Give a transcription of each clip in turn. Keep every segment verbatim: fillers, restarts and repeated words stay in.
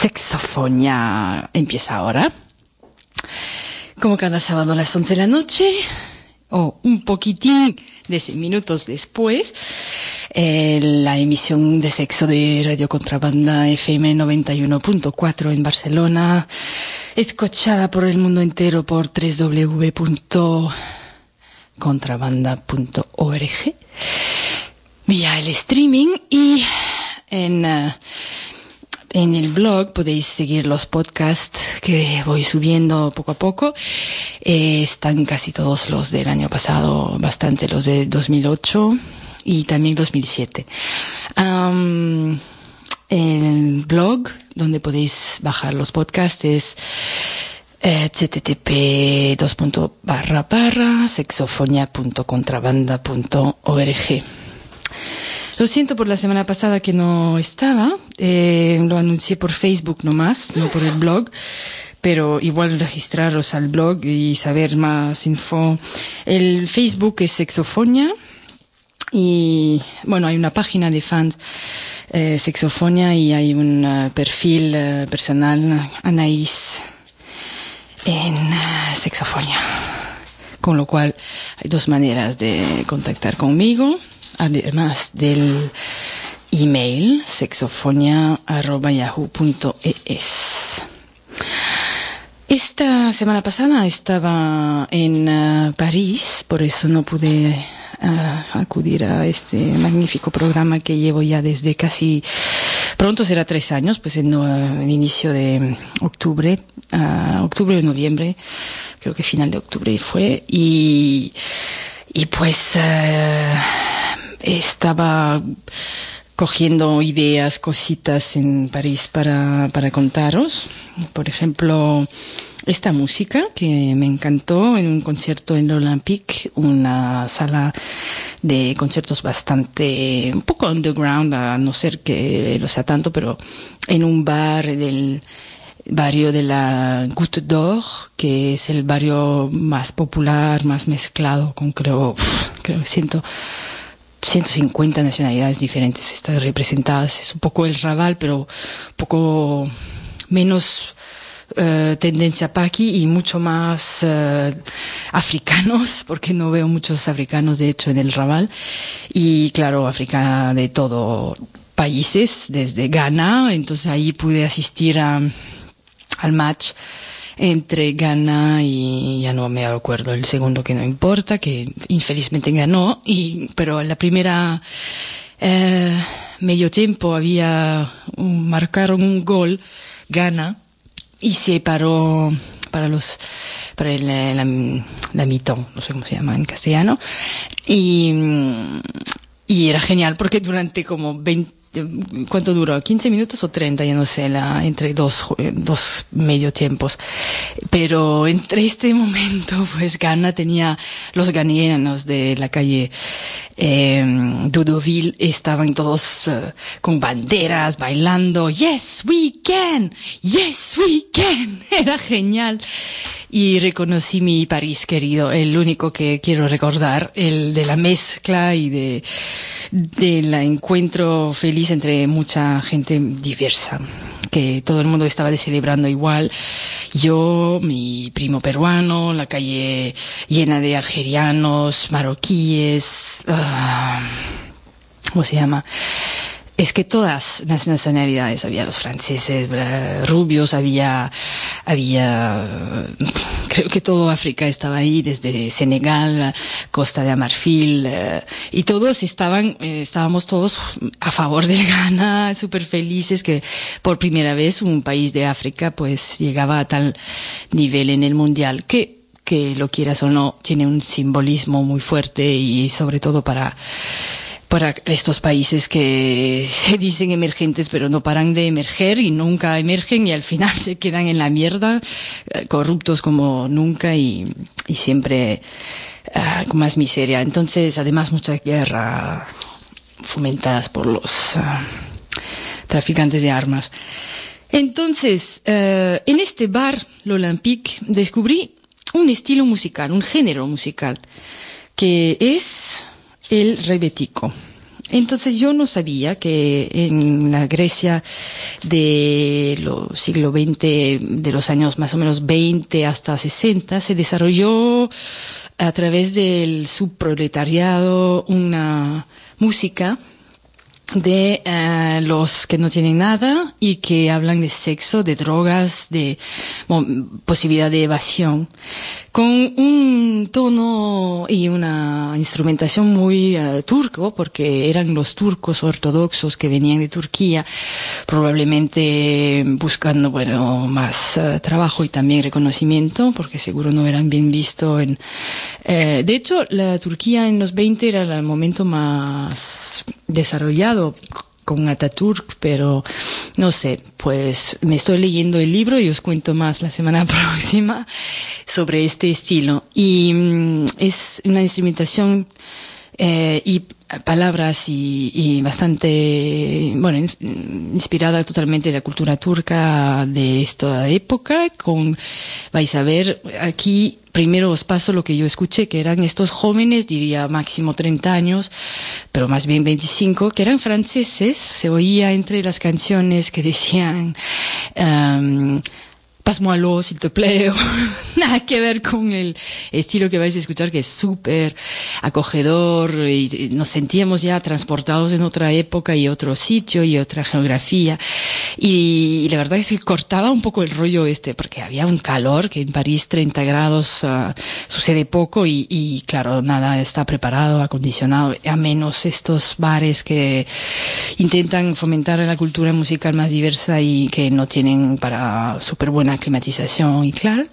Sexofonia empieza ahora. Como cada sábado a las once de la noche, o un poquitín de minutos después, eh, la emisión de sexo de Radio Contrabanda F M noventa y uno punto cuatro en Barcelona, escuchada por el mundo entero por doble u doble u doble u punto contrabanda punto org, vía el streaming, y en... Uh, En el blog podéis seguir los podcasts que voy subiendo poco a poco. Eh, están casi todos los del año pasado, bastante los de dos mil ocho y también dos mil siete. Um, el blog donde podéis bajar los podcasts es eh, h t t p dos barra barra sexofonia punto contrabanda punto org. Lo siento por la semana pasada que no estaba, eh, lo anuncié por Facebook nomás, no por el blog, pero igual registraros al blog y saber más info. El Facebook es Sexofonia y, bueno, hay una página de fans eh, Sexofonia y hay un uh, perfil uh, personal, Anaís, en uh, Sexofonia. Con lo cual hay dos maneras de contactar conmigo, además del email sexofonia arroba yahoo punto es. Esta semana pasada estaba en uh, París, por eso no pude uh, acudir a este magnífico programa que llevo ya desde casi, pronto será tres años, pues en uh, el inicio de octubre, uh, octubre o noviembre, creo que final de octubre fue, y, y pues... Uh, Estaba cogiendo ideas, cositas en París para, para contaros. Por ejemplo, esta música que me encantó en un concierto en l'Olympique, una sala de conciertos bastante, un poco underground, a no ser que lo sea tanto, pero en un bar del barrio de la Goutte d'Or, que es el barrio más popular, más mezclado, con creo, creo, siento, ciento cincuenta nacionalidades diferentes están representadas. Es un poco el Raval, pero un poco menos uh, tendencia paqui y mucho más uh, africanos, porque no veo muchos africanos de hecho en el Raval. Y claro, África de todo países, desde Ghana, entonces ahí pude asistir a, al match entre Ghana y ya no me acuerdo el segundo, que no importa, que infelizmente ganó, y pero en la primera eh, medio tiempo había un, marcaron un gol Ghana y se paró para los para el, la, la mitad, no sé cómo se llama en castellano, y y era genial porque durante como veinte, ¿cuánto duró? quince minutos o treinta, ya no sé, la, entre dos, dos medio tiempos. Pero entre este momento, pues Ghana tenía, los ghaneanos de la calle eh, Dudoville estaban todos uh, con banderas, bailando, yes, we can, yes, we can. Era genial. Y reconocí mi París querido, el único que quiero recordar, el de la mezcla y de, del encuentro feliz entre mucha gente diversa, que todo el mundo estaba celebrando igual. Yo, mi primo peruano, la calle llena de algerianos, marroquíes, uh, ¿cómo se llama? Es que todas las nacionalidades, había los franceses, rubios, había, había, creo que todo África estaba ahí, desde Senegal, Costa de Marfil, y todos estaban, estábamos todos a favor de Ghana, súper felices que por primera vez un país de África pues llegaba a tal nivel en el mundial, que, que lo quieras o no, tiene un simbolismo muy fuerte y sobre todo para, para estos países que se dicen emergentes pero no paran de emerger y nunca emergen y al final se quedan en la mierda, corruptos como nunca y, y siempre uh, con más miseria. Entonces, además, mucha guerra fomentadas por los uh, traficantes de armas. Entonces, uh, en este bar, l'Olympique, descubrí un estilo musical, un género musical, que es el rebetico. Entonces yo no sabía que en la Grecia de los siglo veinte, de los años más o menos veinte hasta sesenta, se desarrolló a través del subproletariado una música de uh, los que no tienen nada y que hablan de sexo, de drogas, de bueno, posibilidad de evasión, con un tono y una instrumentación muy uh, turco, porque eran los turcos ortodoxos que venían de Turquía, probablemente buscando, bueno, más uh, trabajo y también reconocimiento, porque seguro no eran bien vistos en... Eh, de hecho, la Turquía en los veinte era el momento más desarrollado con Atatürk, pero no sé, pues me estoy leyendo el libro y os cuento más la semana próxima sobre este estilo. Y mm, es una instrumentación eh, y palabras y, y bastante, bueno, inspirada totalmente de la cultura turca de esta época, con, vais a ver, aquí primero os paso lo que yo escuché, que eran estos jóvenes, diría máximo treinta años, pero más bien veinticinco, que eran franceses, se oía entre las canciones que decían, um, Passe-moi s'il te plaît, nada que ver con el estilo que vais a escuchar, que es súper acogedor, y nos sentíamos ya transportados en otra época y otro sitio y otra geografía, y, y la verdad es que cortaba un poco el rollo este, porque había un calor que en París treinta grados uh, sucede poco y, y claro, nada está preparado, acondicionado, a menos estos bares que intentan fomentar la cultura musical más diversa y que no tienen para súper buena climatización y claro.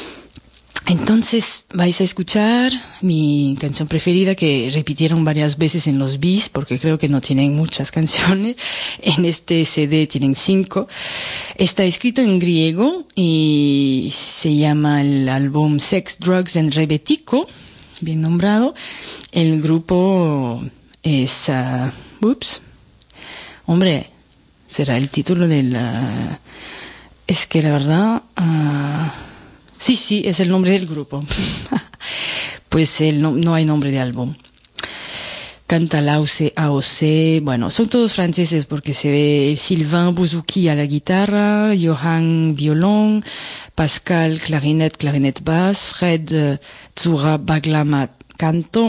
Entonces vais a escuchar mi canción preferida que repitieron varias veces en los bis, porque creo que no tienen muchas canciones. En este C D tienen cinco. Está escrito en griego y se llama el álbum Sex, Drugs and Rebetiko, bien nombrado. El grupo es... Uh, ups. Hombre, será el título del... Uh, Es que la verdad, uh, sí, sí, es el nombre del grupo. Pues el no, no hay nombre de álbum. Canta Lauce, A O C, bueno, son todos franceses porque se ve Sylvain Bouzouki a la guitarra, Johan violón, Pascal clarinette, clarinette basse, Fred uh, Zura Baglama canto,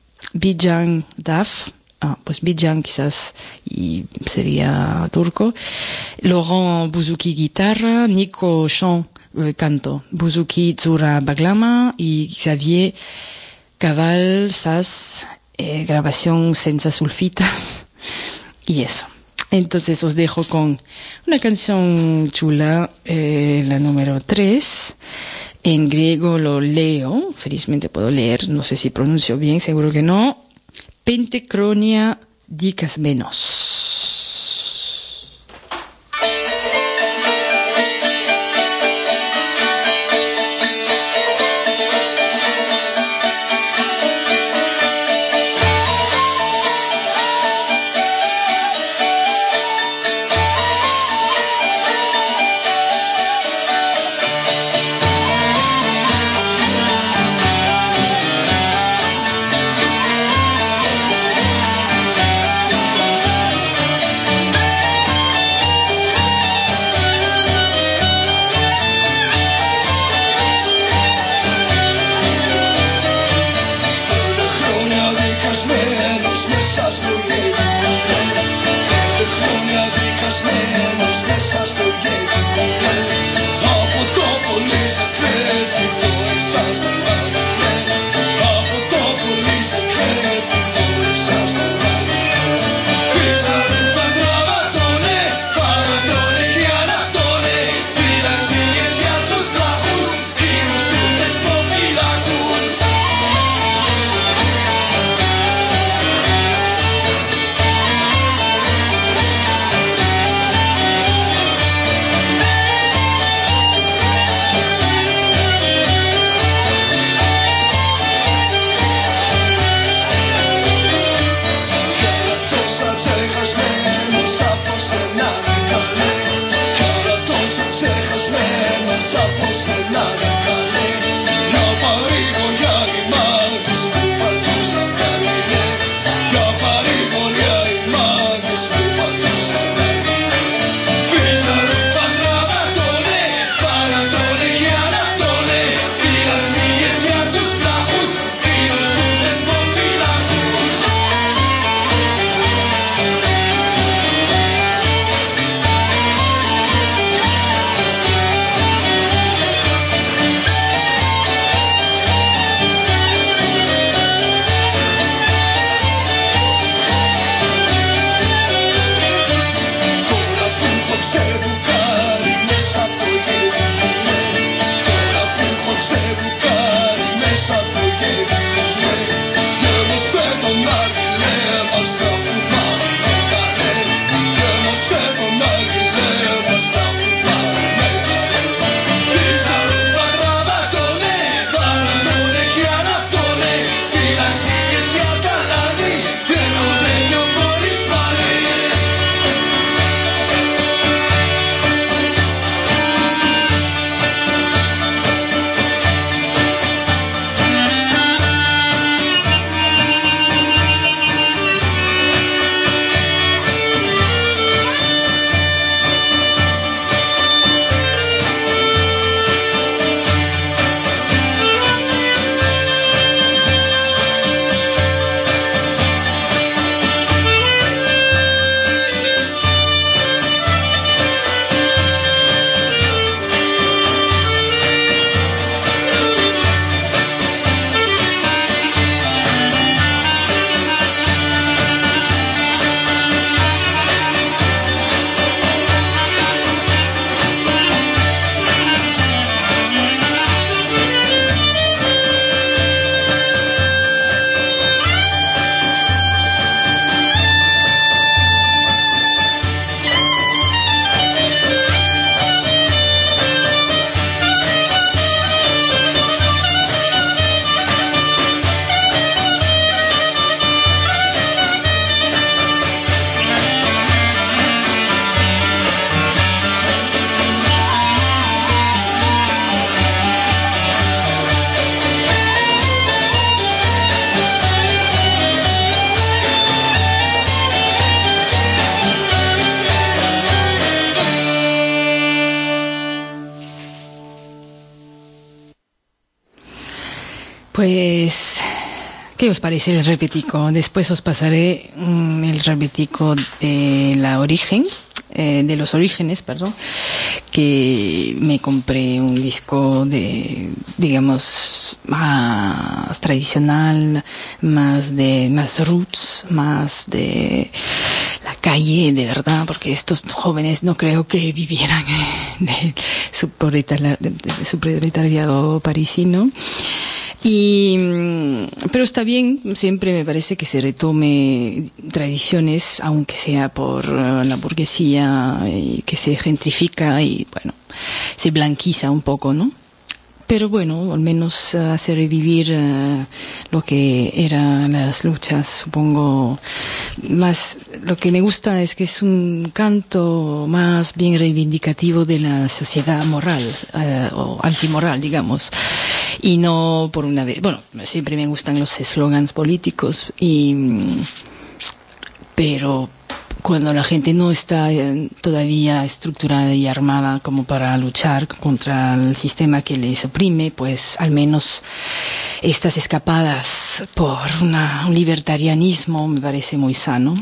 Bijan Daf, Ah, pues Bijan quizás y sería turco. Laurent Bouzouki guitarra, Nico Chant eh, canto, Bouzouki Zura Baglama y Xavier Caval Sas eh, grabación senza sulfitas y eso. Entonces os dejo con una canción chula, eh, la número tres. En griego lo leo, felizmente puedo leer, no sé si pronuncio bien, seguro que no. Pentecronia Dikasmenos. Yeah. Pues, ¿qué os parece el repetico? Después os pasaré um, el repetico de la origen, eh, de los orígenes, perdón, que me compré un disco de, digamos, más tradicional, más de, más roots, más de la calle, de verdad, porque estos jóvenes no creo que vivieran de su proletariado parisino. Y, pero está bien, siempre me parece que se retome tradiciones, aunque sea por uh, la burguesía, y que se gentrifica y, bueno, se blanquiza un poco, ¿no? Pero bueno, al menos uh, hace revivir uh, lo que eran las luchas, supongo. Más, lo que me gusta es que es un canto más bien reivindicativo de la sociedad moral, uh, o antimoral, digamos. Y no por una vez, bueno, siempre me gustan los eslogans políticos, y, pero cuando la gente no está todavía estructurada y armada como para luchar contra el sistema que les oprime, pues al menos estas escapadas por una, un libertarianismo me parece muy sano.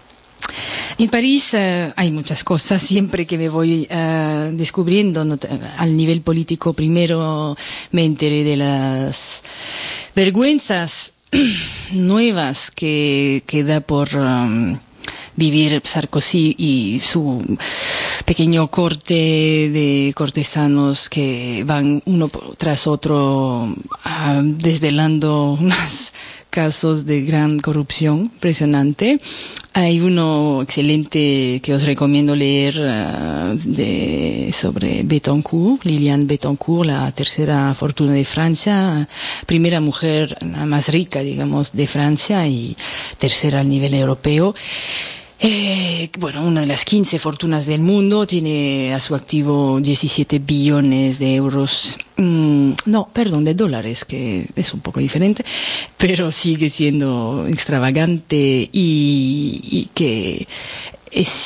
En París uh, hay muchas cosas, siempre que me voy uh, descubriendo, no, al nivel político. Primero me enteré de las vergüenzas nuevas que, que da por um, vivir Sarkozy y su pequeño corte de cortesanos que van uno tras otro uh, desvelando unos casos de gran corrupción impresionante. Hay uno excelente que os recomiendo leer uh, de, sobre Bettencourt, Liliane Bettencourt, la tercera fortuna de Francia, primera mujer la más rica, digamos, de Francia y tercera al nivel europeo. Eh, bueno, una de las quince fortunas del mundo, tiene a su activo diecisiete billones de euros, mm, no, perdón, de dólares, que es un poco diferente, pero sigue siendo extravagante y, y que es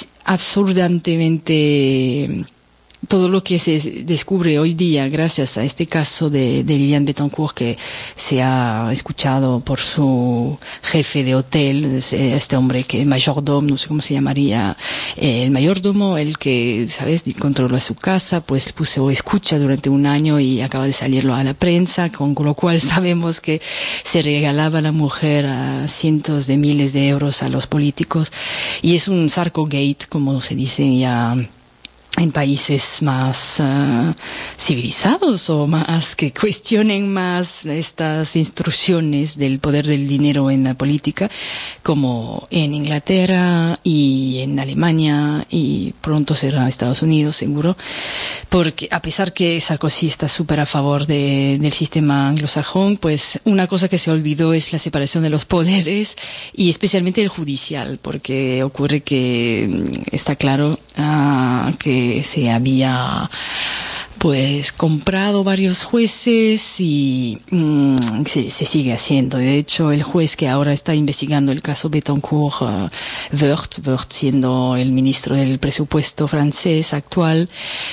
absurdamente todo lo que se descubre hoy día gracias a este caso de, de Liliane Bettencourt, que se ha escuchado por su jefe de hotel, este hombre que mayordomo, no sé cómo se llamaría, el mayordomo, el que, ¿sabes?, controla su casa, pues puso escucha durante un año y acaba de salirlo a la prensa, con lo cual sabemos que se regalaba la mujer a cientos de miles de euros a los políticos, y es un Sarkogate, como se dice ya en países más uh, civilizados, o más que cuestionen más estas instrucciones del poder del dinero en la política, como en Inglaterra y en Alemania, y pronto será Estados Unidos seguro, porque a pesar que Sarkozy está súper a favor de, del sistema anglosajón, pues una cosa que se olvidó es la separación de los poderes, y especialmente el judicial, porque ocurre que está claro uh, que se había pues comprado varios jueces y mmm, se, se sigue haciendo. De hecho, el juez que ahora está investigando el caso Bettencourt, uh, Woerth, Woerth siendo el ministro del presupuesto francés actual,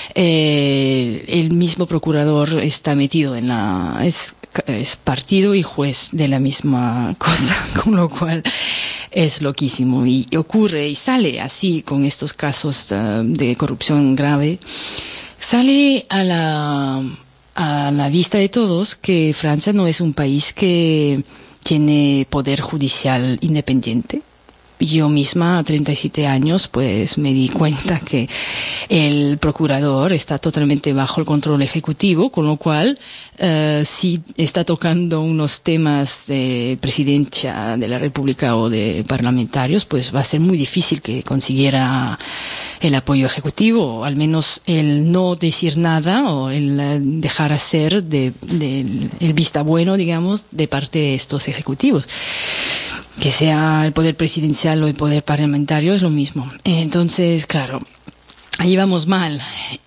eh, el mismo procurador está metido en la, es, es partido y juez de la misma cosa, con lo cual es loquísimo, y ocurre y sale así con estos casos uh, de corrupción grave. Sale a la, a la vista de todos que Francia no es un país que tiene poder judicial independiente. Yo misma, a treinta y siete años, pues me di cuenta que el procurador está totalmente bajo el control ejecutivo, con lo cual, uh, si está tocando unos temas de presidencia de la República o de parlamentarios, pues va a ser muy difícil que consiguiera el apoyo ejecutivo, o al menos el no decir nada, o el dejar hacer de, de, el vista bueno, digamos, de parte de estos ejecutivos. Que sea el poder presidencial o el poder parlamentario, es lo mismo. Entonces, claro, ahí vamos mal.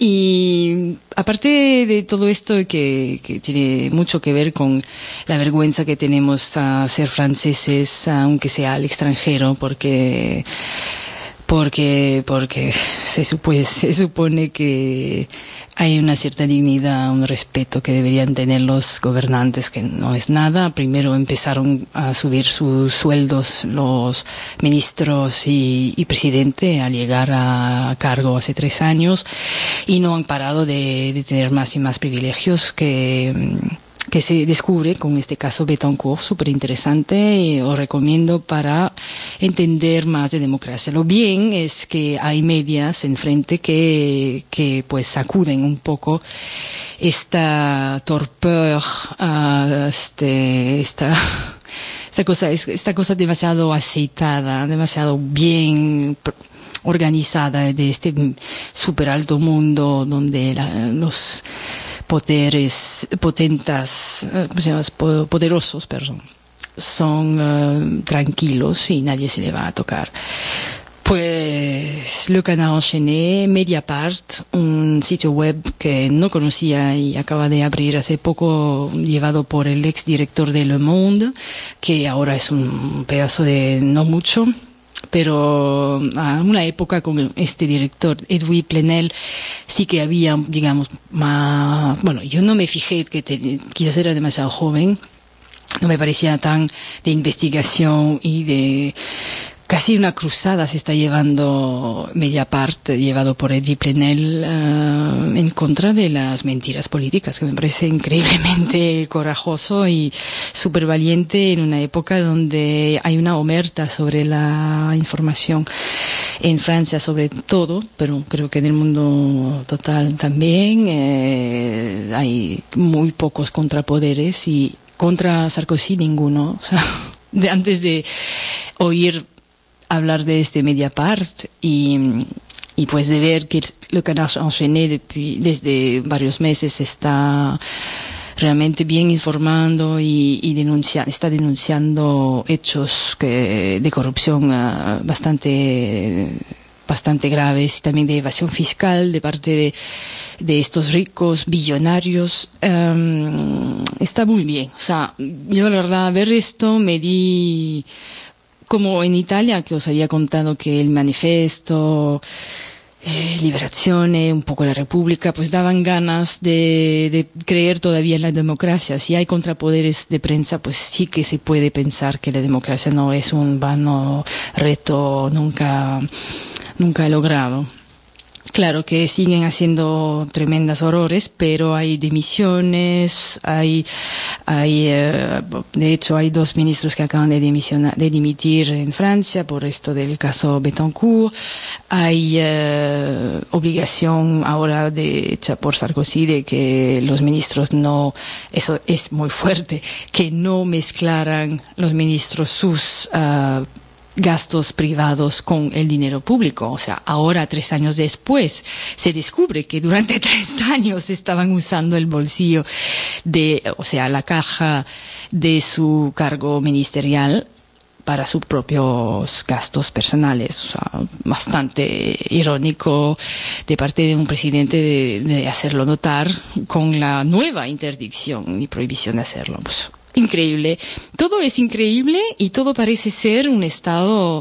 Y aparte de todo esto que, que tiene mucho que ver con la vergüenza que tenemos a ser franceses, aunque sea al extranjero, porque porque porque se supone, se supone que hay una cierta dignidad, un respeto que deberían tener los gobernantes, que no es nada. Primero empezaron a subir sus sueldos los ministros y, y presidente al llegar a cargo hace tres años, y no han parado de, de tener más y más privilegios que... que se descubre con este caso Bettencourt, súper interesante, os recomiendo para entender más de democracia. Lo bien es que hay medias enfrente que, que pues sacuden un poco esta torpor, uh, este, esta, esta cosa, esta cosa demasiado aceitada, demasiado bien organizada de este súper alto mundo donde la, los poderes potentas, ¿cómo se llama? Poderosos, perdón, son uh, tranquilos y nadie se le va a tocar. Pues Le Canard Enchaîné, Mediapart, un sitio web que no conocía y acaba de abrir hace poco, llevado por el ex director de Le Monde, que ahora es un pedazo de no mucho, pero a una época con este director Edwy Plenel sí que había, digamos, más, bueno, yo no me fijé que te, quizás era demasiado joven, no me parecía tan de investigación y de casi una cruzada se está llevando Mediapart, llevado por Edwy Plenel, uh, en contra de las mentiras políticas, que me parece increíblemente corajoso y súper valiente en una época donde hay una omerta sobre la información. En Francia sobre todo, pero creo que en el mundo total también, eh, hay muy pocos contrapoderes, y contra Sarkozy ninguno. O sea, de, antes de oír hablar de este Mediapart y, y pues de ver que Le Canard Enchaîné depuis, desde varios meses está realmente bien informando y, y denuncia, está denunciando hechos que, de corrupción uh, bastante bastante graves, y también de evasión fiscal de parte de, de estos ricos billonarios. Um, está muy bien. O sea, yo la verdad, ver esto me di... Como en Italia, que os había contado que el manifiesto, eh, Liberazione, un poco la República, pues daban ganas de, de creer todavía en la democracia. Si hay contrapoderes de prensa, pues sí que se puede pensar que la democracia no es un vano reto nunca, nunca logrado. Claro que siguen haciendo tremendas horrores, pero hay dimisiones, hay, hay, eh, de hecho hay dos ministros que acaban de dimisionar, de dimitir en Francia por esto del caso Bettencourt. Hay eh, obligación ahora de, hecha por Sarkozy, de que los ministros no, eso es muy fuerte, que no mezclaran los ministros sus uh, gastos privados con el dinero público. O sea, ahora, tres años después, se descubre que durante tres años estaban usando el bolsillo de, o sea, la caja de su cargo ministerial para sus propios gastos personales. O sea, bastante irónico de parte de un presidente de, de hacerlo notar con la nueva interdicción y prohibición de hacerlo. Pues, increíble. Todo es increíble y todo parece ser un estado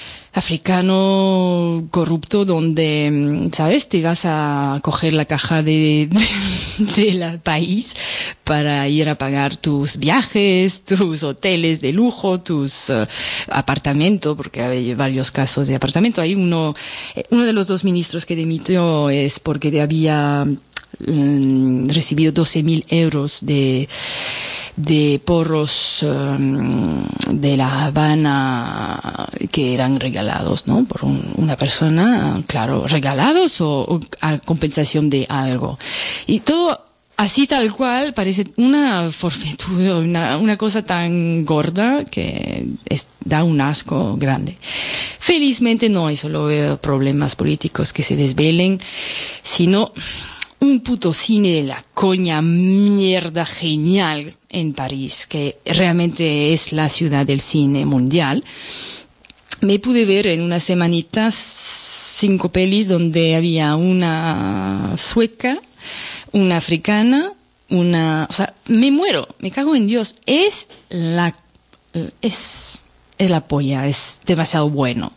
africano corrupto donde, ¿sabes? Te vas a coger la caja de, de, de la país para ir a pagar tus viajes, tus hoteles de lujo, tus uh, apartamentos, porque hay varios casos de apartamento. Hay uno, uno de los dos ministros que dimitió es porque había um, recibido doce mil euros de de porros um, de La Habana que eran regalados, ¿no? Por un, una persona, claro, regalados o, o a compensación de algo. Y todo así tal cual, parece una forfaitura, una, una cosa tan gorda que es, da un asco grande. Felizmente no hay solo eh, problemas políticos que se desvelen, sino un puto cine de la coña mierda genial en París, que realmente es la ciudad del cine mundial. Me pude ver en unas semanitas cinco pelis donde había una sueca, una africana, una, o sea, me muero, me cago en Dios. Es la, es, es la polla, es demasiado bueno. Es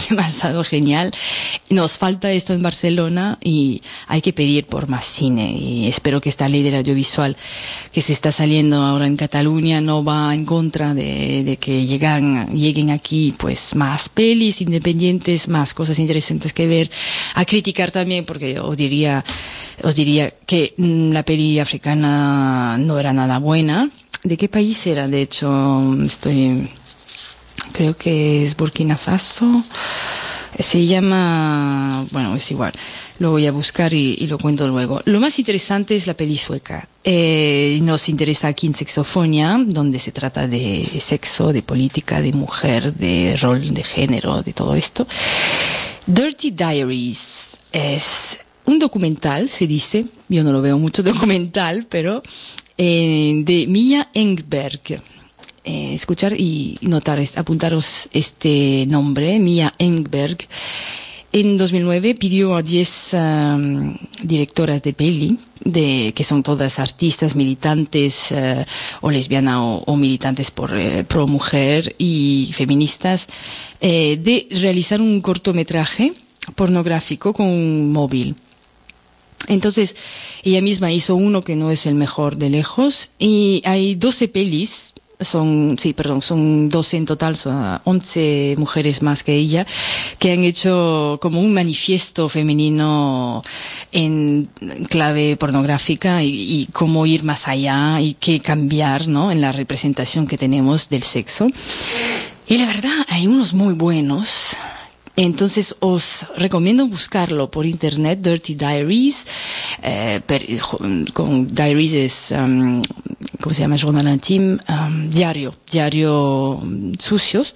es demasiado genial. Nos falta esto en Barcelona y hay que pedir por más cine, y espero que esta ley del audiovisual que se está saliendo ahora en Cataluña no va en contra de, de que llegan, lleguen aquí pues más pelis independientes, más cosas interesantes que ver, a criticar también, porque os diría, os diría que mm, la peli africana no era nada buena. ¿De qué país era? De hecho, estoy, creo que es Burkina Faso. Se llama, bueno, es igual, lo voy a buscar y, y lo cuento luego. Lo más interesante es la peli sueca. Eh, nos interesa aquí en Sexofonia, donde se trata de sexo, de política, de mujer, de rol, de género, de todo esto. Dirty Diaries es un documental, se dice, yo no lo veo mucho documental, pero eh, de Mia Engberg. Eh, escuchar y notar, apuntaros este nombre, Mia Engberg. En dos mil nueve pidió a diez um, directoras de peli, de, que son todas artistas, militantes, uh, o lesbianas o, o militantes por eh, pro mujer y feministas, eh, de realizar un cortometraje pornográfico con un móvil. Entonces, ella misma hizo uno que no es el mejor de lejos, y hay doce pelis. Son, sí, perdón, son doce en total, son once mujeres más que ella, que han hecho como un manifiesto femenino en clave pornográfica, y, y cómo ir más allá y qué cambiar, ¿no?, en la representación que tenemos del sexo. Y la verdad, hay unos muy buenos. Entonces os recomiendo buscarlo por internet, Dirty Diaries, eh, per, con Diaries es, um, ¿cómo se llama? Journal intime, um, diario, diario um, sucios.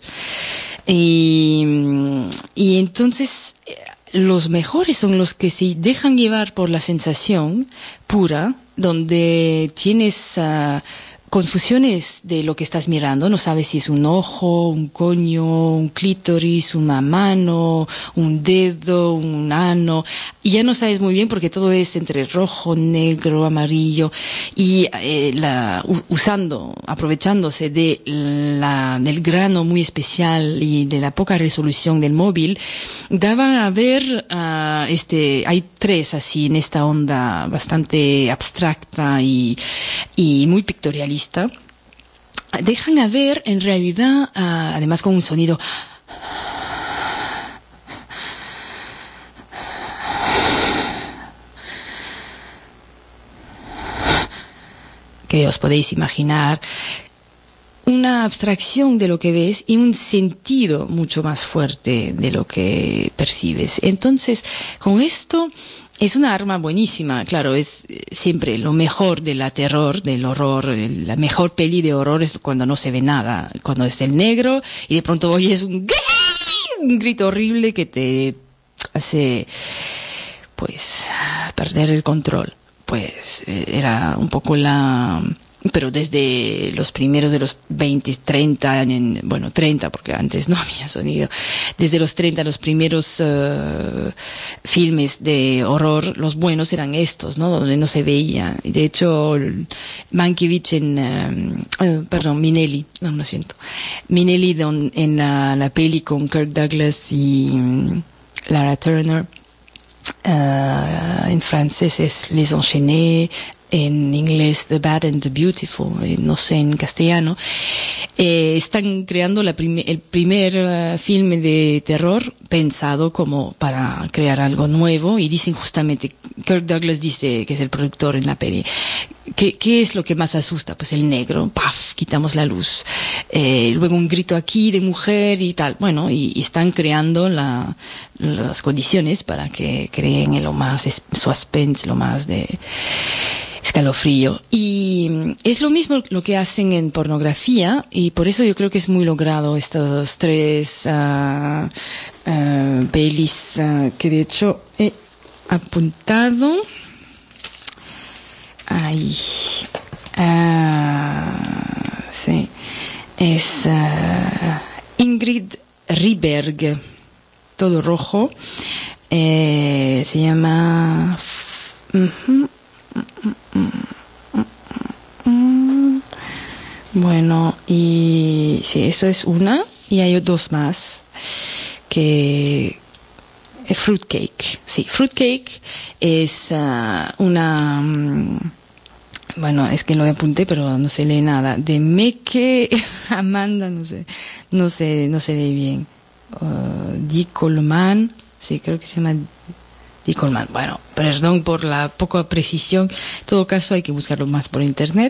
Y, y entonces los mejores son los que se dejan llevar por la sensación pura, donde tienes uh, confusiones de lo que estás mirando, no sabes si es un ojo, un coño, un clítoris, una mano, un dedo, un ano, y ya no sabes muy bien porque todo es entre rojo, negro, amarillo, y eh, la, usando, aprovechándose de la, del grano muy especial y de la poca resolución del móvil, daba a ver, uh, este, hay tres así en esta onda bastante abstracta y, y muy pictorialista. Dejan a ver en realidad, uh, además con un sonido que os podéis imaginar, una abstracción de lo que ves y un sentido mucho más fuerte de lo que percibes. Entonces, con esto es una arma buenísima. Claro, es siempre lo mejor de la terror, del horror. La mejor peli de horror es cuando no se ve nada, cuando es el negro y de pronto oyes un, un grito horrible que te hace, pues, perder el control. Pues era un poco la... Pero desde los primeros de los veinte, treinta, en, bueno, treinta, porque antes no había sonido, desde los treinta, los primeros uh, filmes de horror, los buenos eran estos, ¿no?, donde no se veía. Y de hecho, Mankiewicz en, uh, uh, perdón, Minelli, no, lo siento, Minelli don, en la, la peli con Kirk Douglas y um, Lara Turner, uh, en francés es Les Enchaînés, en inglés The Bad and the Beautiful, eh, no sé en castellano, eh, están creando la prim- el primer uh, filme de terror pensado como para crear algo nuevo, y dicen justamente, Kirk Douglas dice, que es el productor en la peli, ¿qué, qué es lo que más asusta? Pues el negro, paf, quitamos la luz, eh, luego un grito aquí de mujer y tal, bueno, y, y están creando la, las condiciones para que creen en lo más suspense, lo más de escalofrío. Y es lo mismo lo que hacen en pornografía, y por eso yo creo que es muy logrado estos tres uh, uh, pelis uh, que de hecho he apuntado ahí. Uh, sí, es uh, Ingrid Ryberg, todo rojo, eh, se llama uh-huh. Bueno, y sí, eso es una, y hay dos más que fruitcake, sí, fruitcake es uh, una, um, bueno, es que lo apunté, pero no se lee nada, de Meke Amanda, no sé, no sé, no se lee bien, uh, Di Colman, sí, creo que se llama Di Colman, bueno, perdón por la poca precisión, en todo caso hay que buscarlo más por internet.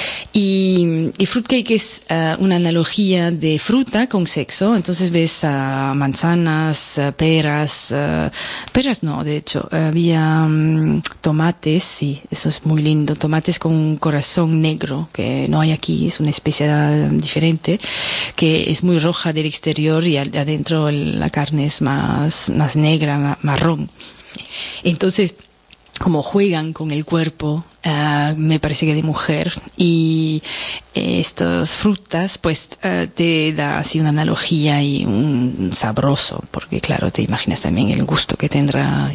Y, y fruitcake es uh, una analogía de fruta con sexo, entonces ves uh, manzanas, uh, peras, uh, peras no, de hecho, había um, tomates, sí, eso es muy lindo, tomates con un corazón negro, que no hay aquí, es una especie diferente, que es muy roja del exterior y adentro la carne es más, más negra, marrón. Entonces, como juegan con el cuerpo, uh, me parece que de mujer, y eh, estas frutas, pues uh, te da así una analogía y un sabroso, porque claro, te imaginas también el gusto que tendrá.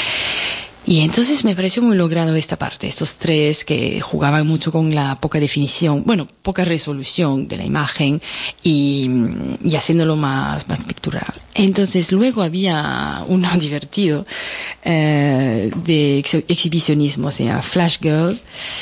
Y entonces me pareció muy logrado esta parte, estos tres que jugaban mucho con la poca definición, bueno, poca resolución de la imagen y, y haciéndolo más, más pictural. Entonces luego había uno divertido eh, de ex- exhibicionismo, se llama Flash Girl,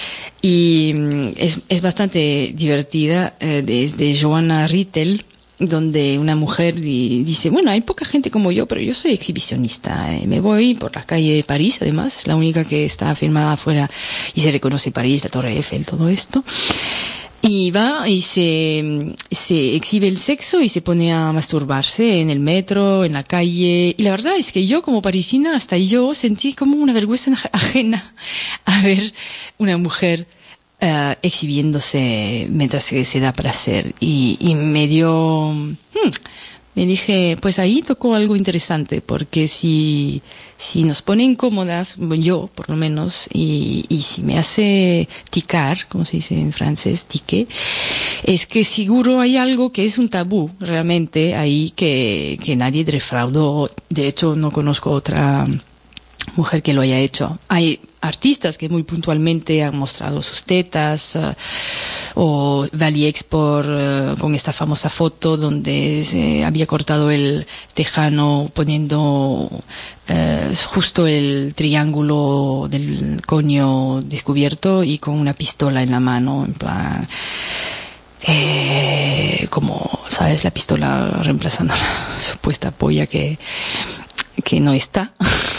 y es, es bastante divertida, eh, desde Joanna Rittel, donde una mujer di, dice, bueno, hay poca gente como yo, pero yo soy exhibicionista, eh, me voy por la calle de París, además, es la única que está filmada afuera y se reconoce París, la Torre Eiffel, todo esto. Y va y se, se exhibe el sexo y se pone a masturbarse en el metro, en la calle. Y la verdad es que yo como parisina, hasta yo sentí como una vergüenza ajena a ver una mujer Uh, exhibiéndose mientras se, se da placer, y, y me dio, hmm, me dije, pues ahí tocó algo interesante, porque si, si nos pone incómodas, yo por lo menos, y, y si me hace ticar, como se dice en francés, tique, es que seguro hay algo que es un tabú realmente ahí que, que nadie defraudó. De hecho, no conozco otra mujer que lo haya hecho. Hay artistas que muy puntualmente han mostrado sus tetas, uh, o Valiexport uh, con esta famosa foto donde se había cortado el tejano poniendo uh, justo el triángulo del coño descubierto y con una pistola en la mano, en plan eh, como, ¿sabes? La pistola reemplazando la supuesta polla que que no está.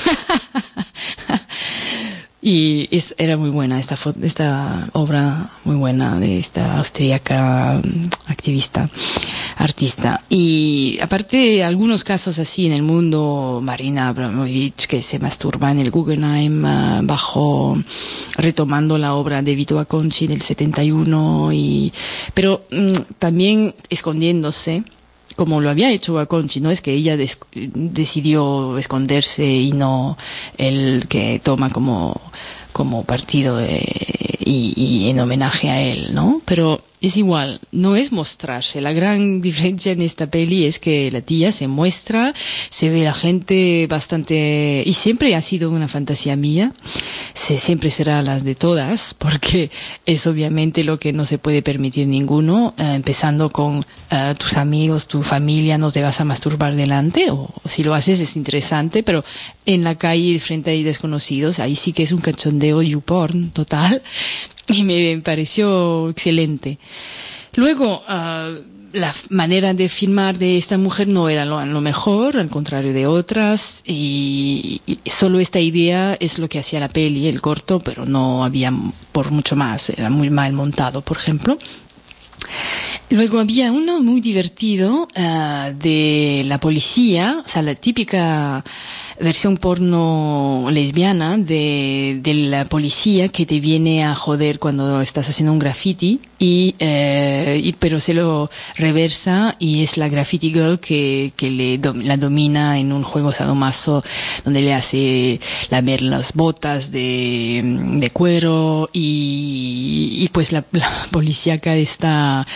Y es, era muy buena esta foto, esta obra muy buena de esta austríaca activista, artista. Y aparte, algunos casos así en el mundo, Marina Abramović, que se masturba en el Guggenheim, uh, bajo, retomando la obra de Vito Acconci del setenta y uno, y, pero mm, también escondiéndose, como lo había hecho Acconci, no es que ella des- decidió esconderse y no el que toma como como partido de, y, y en homenaje a él, ¿no? Pero es igual, no es mostrarse. La gran diferencia en esta peli es que la tía se muestra, se ve la gente bastante, y siempre ha sido una fantasía mía, se, siempre será la de todas, porque es obviamente lo que no se puede permitir ninguno, eh, empezando con eh, tus amigos, tu familia, no te vas a masturbar delante, o, o si lo haces es interesante, pero en la calle frente a desconocidos, ahí sí que es un cachondeo YouPorn total, y me pareció excelente. Luego, uh, la manera de filmar de esta mujer no era lo, lo mejor, al contrario de otras, y, y solo esta idea es lo que hacía la peli, el corto, pero no había por mucho más, era muy mal montado, por ejemplo. Luego había uno muy divertido uh, de la policía, o sea, la típica versión porno lesbiana de, de la policía que te viene a joder cuando estás haciendo un graffiti, y, eh, y pero se lo reversa y es la graffiti girl que, que le dom- la domina en un juego sadomaso donde le hace lamer las botas de, de cuero, y, y pues la, la policíaca está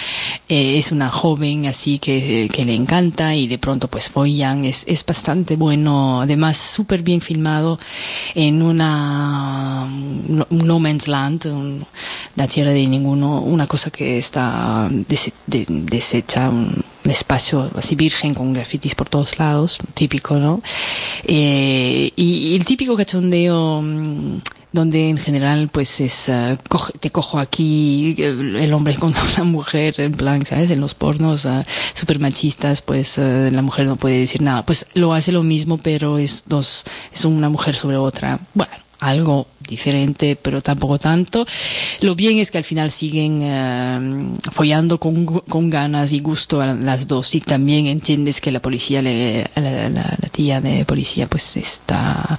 eh, es una joven así que, que le encanta y de pronto pues follan. Es, es bastante bueno, además súper bien filmado en una no, no man's land, un, la tierra de ninguno, una cosa que está des, de, deshecha, un, un espacio así virgen con grafitis por todos lados, típico, ¿no? Eh, y, y el típico cachondeo donde en general pues es uh, coge, te cojo aquí, el hombre contra la mujer, en plan, ¿sabes? En los pornos uh, super machistas, pues uh, la mujer no puede decir nada, pues lo hace lo mismo, pero es dos, es una mujer sobre otra. Bueno, algo diferente, pero tampoco tanto. Lo bien es que al final siguen uh, follando con, con ganas y gusto a las dos, y también entiendes que la policía, le, la, la, la tía de policía, pues está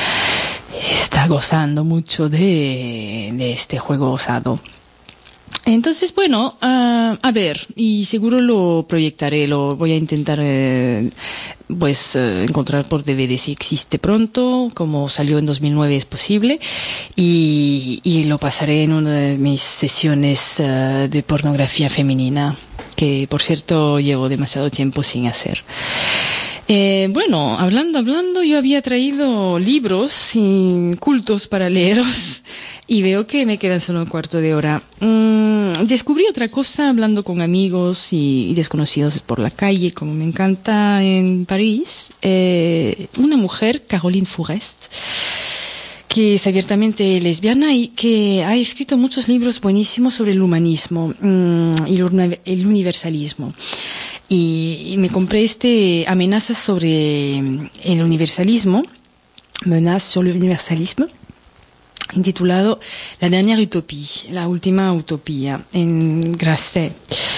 está gozando mucho de, de este juego osado. Entonces, bueno, uh, a ver, y seguro lo proyectaré, lo voy a intentar eh, pues uh, encontrar por D V D si existe pronto, como salió en dos mil nueve es posible, y, y lo pasaré en una de mis sesiones uh, de pornografía femenina, que por cierto llevo demasiado tiempo sin hacer. Eh, bueno, hablando, hablando, yo había traído libros cultos para leeros y veo que me quedan solo un cuarto de hora. Mm, descubrí otra cosa hablando con amigos y, y desconocidos por la calle, como me encanta en París. Eh, una mujer, Caroline Fourest, que es abiertamente lesbiana y que ha escrito muchos libros buenísimos sobre el humanismo mmm, y el universalismo. Y, y me compré este Amenazas sobre el universalismo, Menaces sur l'universalisme, intitulado La dernière utopie, la última utopía, en Grasset.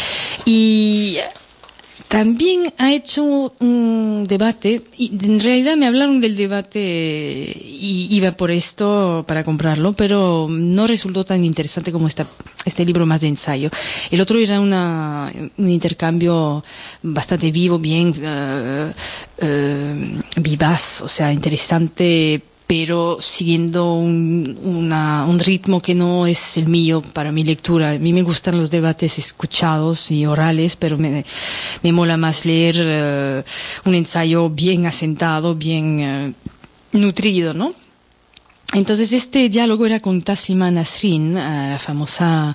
Y también ha hecho un debate, y en realidad me hablaron del debate y iba por esto para comprarlo, pero no resultó tan interesante como esta, este libro más de ensayo. El otro era una, un intercambio bastante vivo, bien uh, uh, vivaz, o sea, interesante, pero siguiendo un, una, un ritmo que no es el mío para mi lectura. A mí me gustan los debates escuchados y orales, pero me, me mola más leer uh, un ensayo bien asentado, bien uh, nutrido, ¿no? Entonces este diálogo era con Taslima Nasrin, uh, la famosa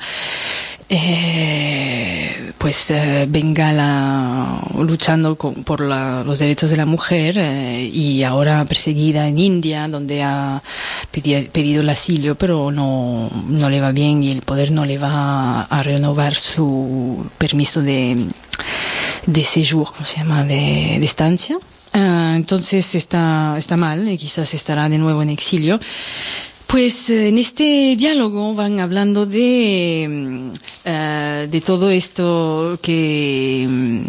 Eh, pues eh, bengala luchando con, por la, los derechos de la mujer eh, y ahora perseguida en India, donde ha pedi, pedido el asilo, pero no, no le va bien y el poder no le va a, a renovar su permiso de, de séjour, ¿cómo se llama?, de, de estancia. Uh, entonces está, está mal y quizás estará de nuevo en exilio. Pues en este diálogo van hablando de uh, de todo esto que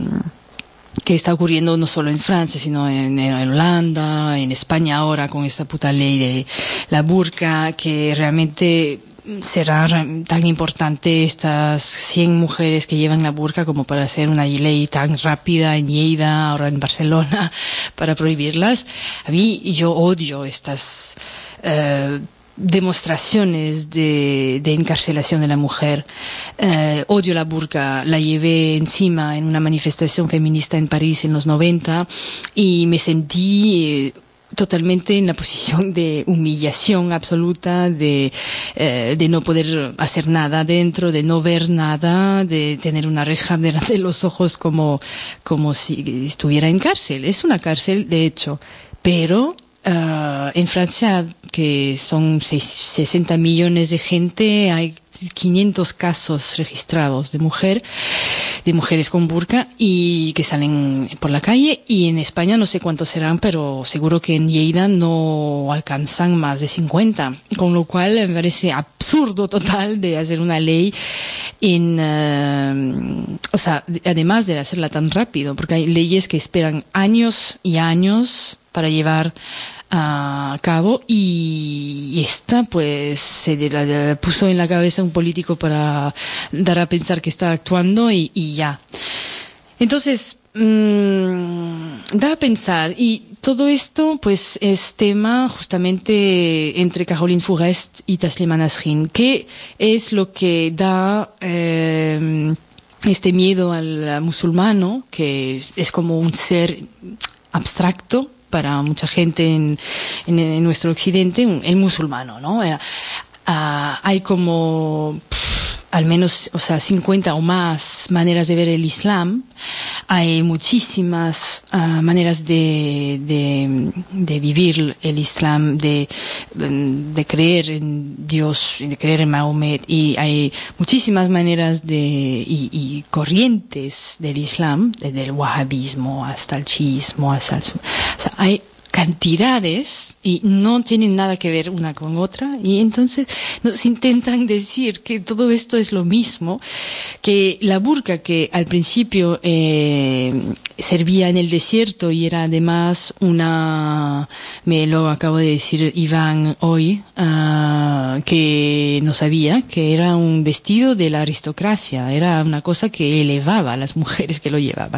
que está ocurriendo no solo en Francia, sino en, en Holanda, en España ahora con esta puta ley de la burka, que realmente será tan importante estas cien mujeres que llevan la burka como para hacer una ley tan rápida en Lleida, ahora en Barcelona, para prohibirlas. A mí, yo odio estas uh, demostraciones de, de encarcelación de la mujer. Eh, odio la burka, la llevé encima en una manifestación feminista en París en los noventa y me sentí eh, totalmente en la posición de humillación absoluta, de, eh, de no poder hacer nada dentro, de no ver nada, de tener una reja delante de los ojos como, como si estuviera en cárcel. Es una cárcel, de hecho, pero Uh, en Francia, que son seis, sesenta millones de gente, hay quinientos casos registrados de mujer, de mujeres con burka y que salen por la calle, y en España no sé cuántos serán, pero seguro que en Lleida no alcanzan más de cincuenta, con lo cual me parece absurdo total de hacer una ley en, uh, o sea, además de hacerla tan rápido, porque hay leyes que esperan años y años para llevar a cabo, y esta pues se la, la puso en la cabeza un político para dar a pensar que está actuando y, y ya. Entonces mmm, da a pensar, y todo esto pues es tema justamente entre Caroline Fourest y Taslima Nasrin, que es lo que da eh, este miedo al musulmano, que es como un ser abstracto para mucha gente en, en, en nuestro occidente, el musulmano, ¿no? Eh, uh, hay como pff, al menos, o sea, cincuenta o más maneras de ver el Islam. Hay muchísimas uh, maneras de, de, de vivir el Islam, de, de creer en Dios, de creer en Mahomet, y hay muchísimas maneras de, y, y corrientes del Islam, desde el wahhabismo hasta el chiismo, hasta el, o sea, hay cantidades y no tienen nada que ver una con otra, y entonces nos intentan decir que todo esto es lo mismo, que la burka, que al principio eh, servía en el desierto y era además una, me lo acabo de decir Iván hoy, uh, que no sabía, que era un vestido de la aristocracia, era una cosa que elevaba a las mujeres que lo llevaban.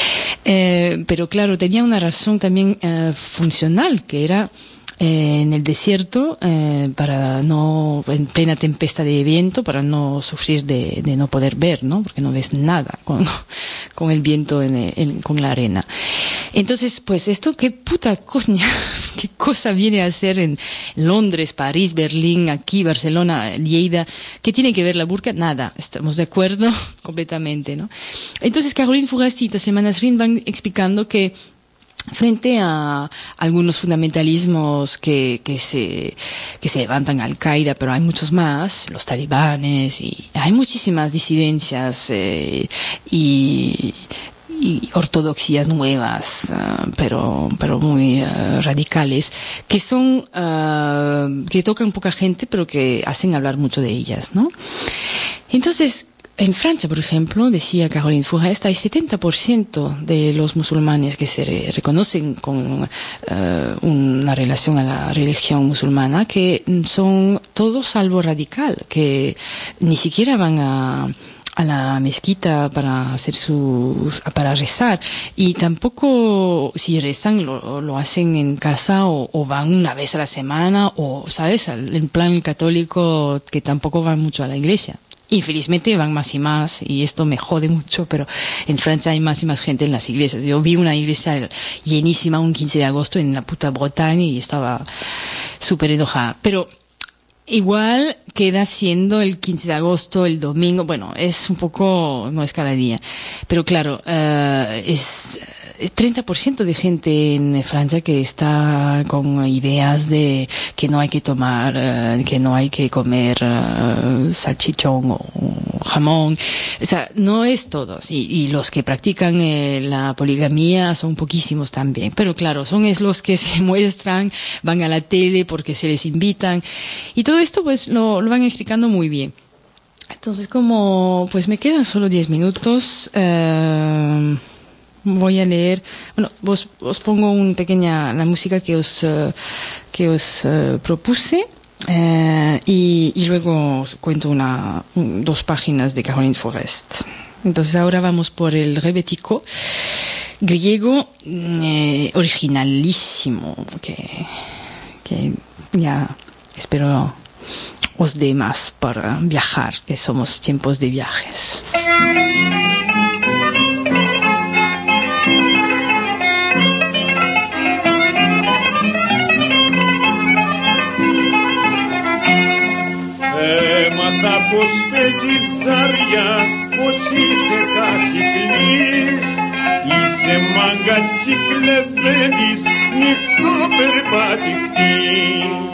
Eh, pero claro, tenía una razón también eh, funcional, que era eh, en el desierto, eh, para no, en plena tempestad de viento, para no sufrir de, de no poder ver, ¿no? Porque no ves nada con, con el viento, en, en, con la arena. Entonces, pues esto, qué puta coña, qué cosa viene a hacer en Londres, París, Berlín, aquí, Barcelona, Lleida. ¿Qué tiene que ver la burka? Nada, estamos de acuerdo completamente, ¿no? Entonces, Caroline Fourrest y Tassema Nasrin van explicando que frente a algunos fundamentalismos que, que se, que se levantan Al-Qaeda, pero hay muchos más, los talibanes, y hay muchísimas disidencias, eh, y, y ortodoxías nuevas, uh, pero pero muy uh, radicales, que son uh, que tocan poca gente, pero que hacen hablar mucho de ellas, ¿no? Entonces, en Francia, por ejemplo, decía Caroline Fourrest, hay setenta por ciento de los musulmanes que se re- reconocen con uh, una relación a la religión musulmana, que son todos algo radical, que ni siquiera van a a la mezquita para hacer su, para rezar, y tampoco si rezan lo, lo hacen en casa, o, o van una vez a la semana, o, ¿sabes?, en plan católico, que tampoco van mucho a la iglesia. Infelizmente van más y más, y esto me jode mucho, pero en Francia hay más y más gente en las iglesias. Yo vi una iglesia llenísima un quince de agosto en la puta Bretagne y estaba súper enojada. Pero igual queda siendo el quince de agosto, el domingo, bueno, es un poco, no es cada día. Pero claro, uh, es treinta por ciento de gente en Francia que está con ideas de que no hay que tomar, uh, que no hay que comer uh, salchichón o jamón. O sea, no es todos. Y, y los que practican eh, la poligamía son poquísimos también. Pero claro, son es los que se muestran, van a la tele porque se les invitan. Y todo esto pues lo, lo van explicando muy bien. Entonces, como pues me quedan solo diez minutos, uh, voy a leer, bueno, os, os pongo un pequeña, la música que os, uh, que os uh, propuse, uh, y, y luego os cuento una, un, dos páginas de Caroline Fourrest. Entonces ahora vamos por el rebético griego, eh, originalísimo, que, que ya espero os dé más para viajar, que somos tiempos de viajes. Έμαθα πως παίζεις ζάρια, πως είσαι κασικλής. Είσαι μάγκας κι κλεβαίνεις, νυχτό περπατηκτής.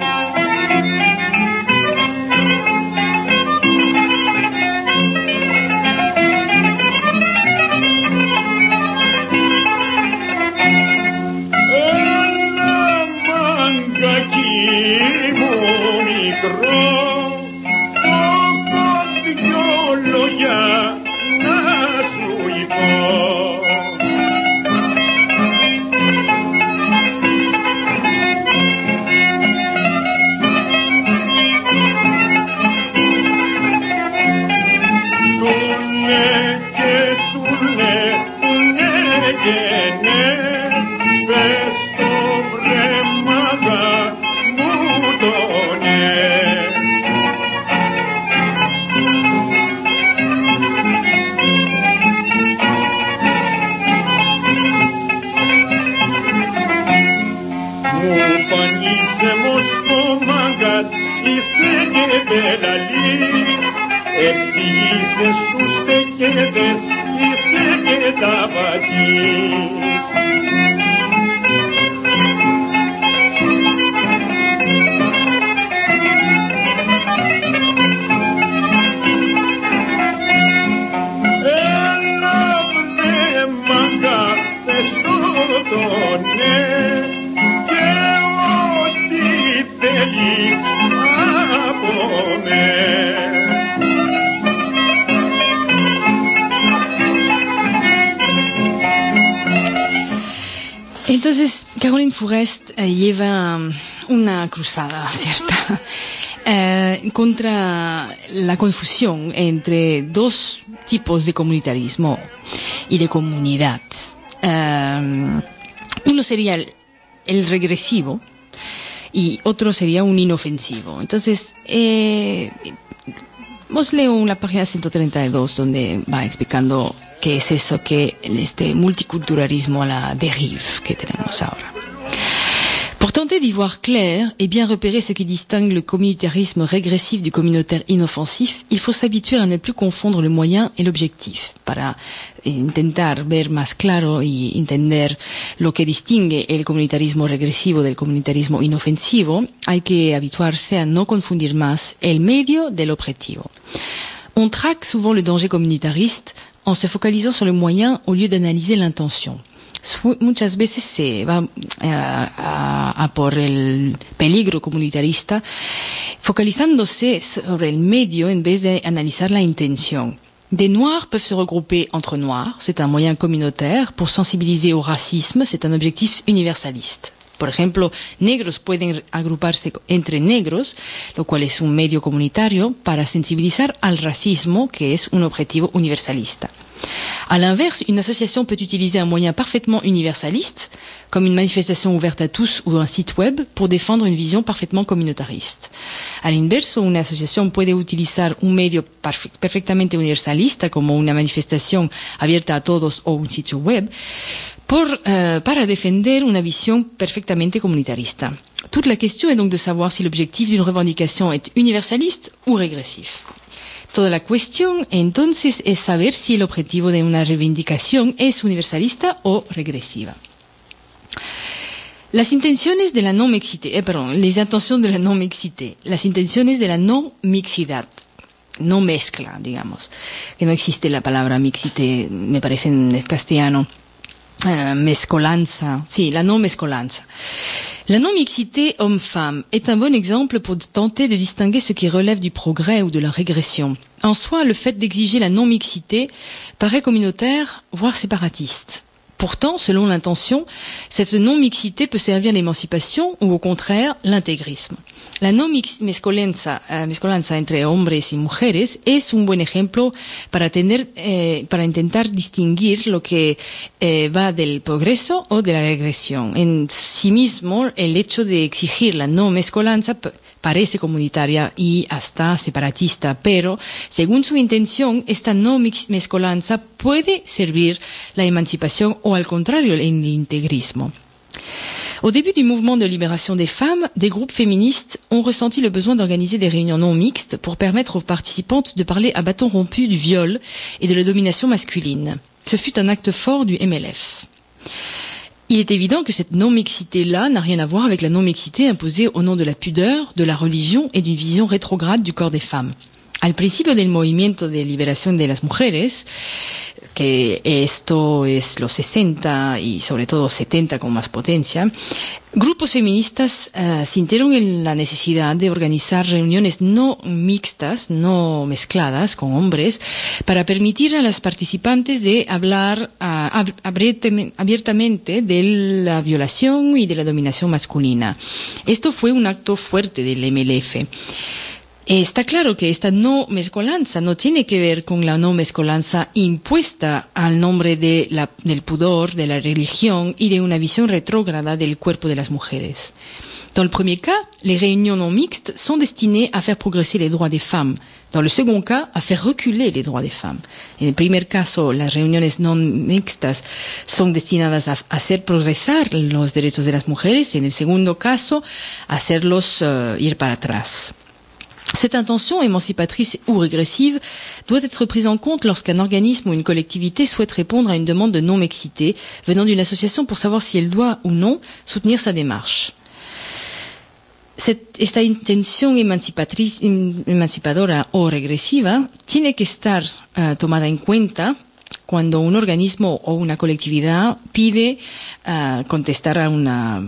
Ένα μάγκακι μου μικρό, se lleve la luz, exige sus tequedes y se quedaba allí. Entonces, Caroline Fourest eh, lleva una cruzada, ¿cierta? Eh, contra la confusión entre dos tipos de comunitarismo y de comunidad. Eh, uno sería el, el regresivo y otro sería un inofensivo. Entonces, eh, vos leo la página ciento treinta y dos donde va explicando qué es eso que este multiculturalismo a la dérive que tenemos ahora. Pour tenter d'y voir clair et bien repérer ce qui distingue le communautarisme régressif du communautaire inoffensif, il faut s'habituer a ne plus confondre le moyen et l'objectif. Para intentar ver más claro y entender lo que distingue el comunitarismo regresivo del comunitarismo inofensivo, hay que habituarse a no confundir más el medio del objetivo. On traque souvent le danger communitariste en se focalisant sur le moyen au lieu d'analyser l'intention. Muchas veces se va a, a, a por el peligro comunitarista focalizándose sobre el medio en vez de analizar la intención. Des noirs peuvent se regrouper entre noirs, c'est un moyen communautaire. Pour sensibiliser au racisme, c'est un objectif universaliste. Por ejemplo, negros pueden agruparse entre negros, lo cual es un medio comunitario para sensibilizar al racismo, que es un objetivo universalista. À l'inverse, une association peut utiliser un moyen parfaitement universaliste, comme une manifestation ouverte à tous ou un site web, pour défendre une vision parfaitement communautariste. Al inverso, una asociación puede utilizar un medio perfe- perfectamente universalista, como una manifestación abierta a todos o un sitio web, por, euh, para defender una visión perfectamente communitarista. Toute la question est donc de savoir si l'objectif d'une revendication est universaliste ou régressif. Toda la cuestión entonces es saber si el objetivo de una reivindicación es universalista o regresiva. Las intenciones de la no mixité, eh, perdón, les intentions de la no mixité, las intenciones de la no mixidad, no mezcla, digamos, que no existe la palabra mixité, me parece en castellano, uh, mezcolanza, sí, la no mezcolanza. La non-mixité homme-femme est un bon exemple pour tenter de distinguer ce qui relève du progrès ou de la régression. En soi, le fait d'exiger la non-mixité paraît communautaire, voire séparatiste. Pourtant, selon l'intention, cette non-mixité peut servir l'émancipation ou au contraire l'intégrisme. La no mezcolanza, uh, mezcolanza entre hombres y mujeres es un buen ejemplo para tener, eh, para intentar distinguir lo que eh, va del progreso o de la regresión. En sí mismo, el hecho de exigir la no mezcolanza p- parece comunitaria y hasta separatista, pero según su intención, esta no mezcolanza puede servir la emancipación o al contrario, el integrismo. Au début du mouvement de libération des femmes, des groupes féministes ont ressenti le besoin d'organiser des réunions non mixtes pour permettre aux participantes de parler à bâton rompu du viol et de la domination masculine. Ce fut un acte fort du M L F. Il est évident que cette non-mixité-là n'a rien à voir avec la non-mixité imposée au nom de la pudeur, de la religion et d'une vision rétrograde du corps des femmes. Al principio del movimiento de liberación de las mujeres, que esto es los sesenta y sobre todo setenta con más potencia, grupos feministas uh, sintieron en la necesidad de organizar reuniones no mixtas, no mezcladas con hombres, para permitir a las participantes de hablar uh, abiertamente de la violación y de la dominación masculina. Esto fue un acto fuerte del M L F. Está claro que esta no mezcolanza no tiene que ver con la no mezcolanza impuesta al nombre de la, del pudor, de la religión y de una visión retrógrada del cuerpo de las mujeres. Dans le premier cas, les réunions non mixtes sont destinées à faire progresser les droits des femmes. Dans le second cas, à faire reculer les droits des femmes. En el primer caso, las reuniones no mixtas son destinadas a hacer progresar los derechos de las mujeres. En el segundo caso, a hacerlos uh, ir para atrás. Cette intention émancipatrice ou régressive doit être prise en compte lorsqu'un organisme ou une collectivité souhaite répondre à une demande de non-mixité venant d'une association pour savoir si elle doit ou non soutenir sa démarche. Cette, esta intención emancipatriz, emancipadora o regresiva tiene que estar uh, tomada en cuenta cuando un organismo o una colectividad pide uh, contestar a una,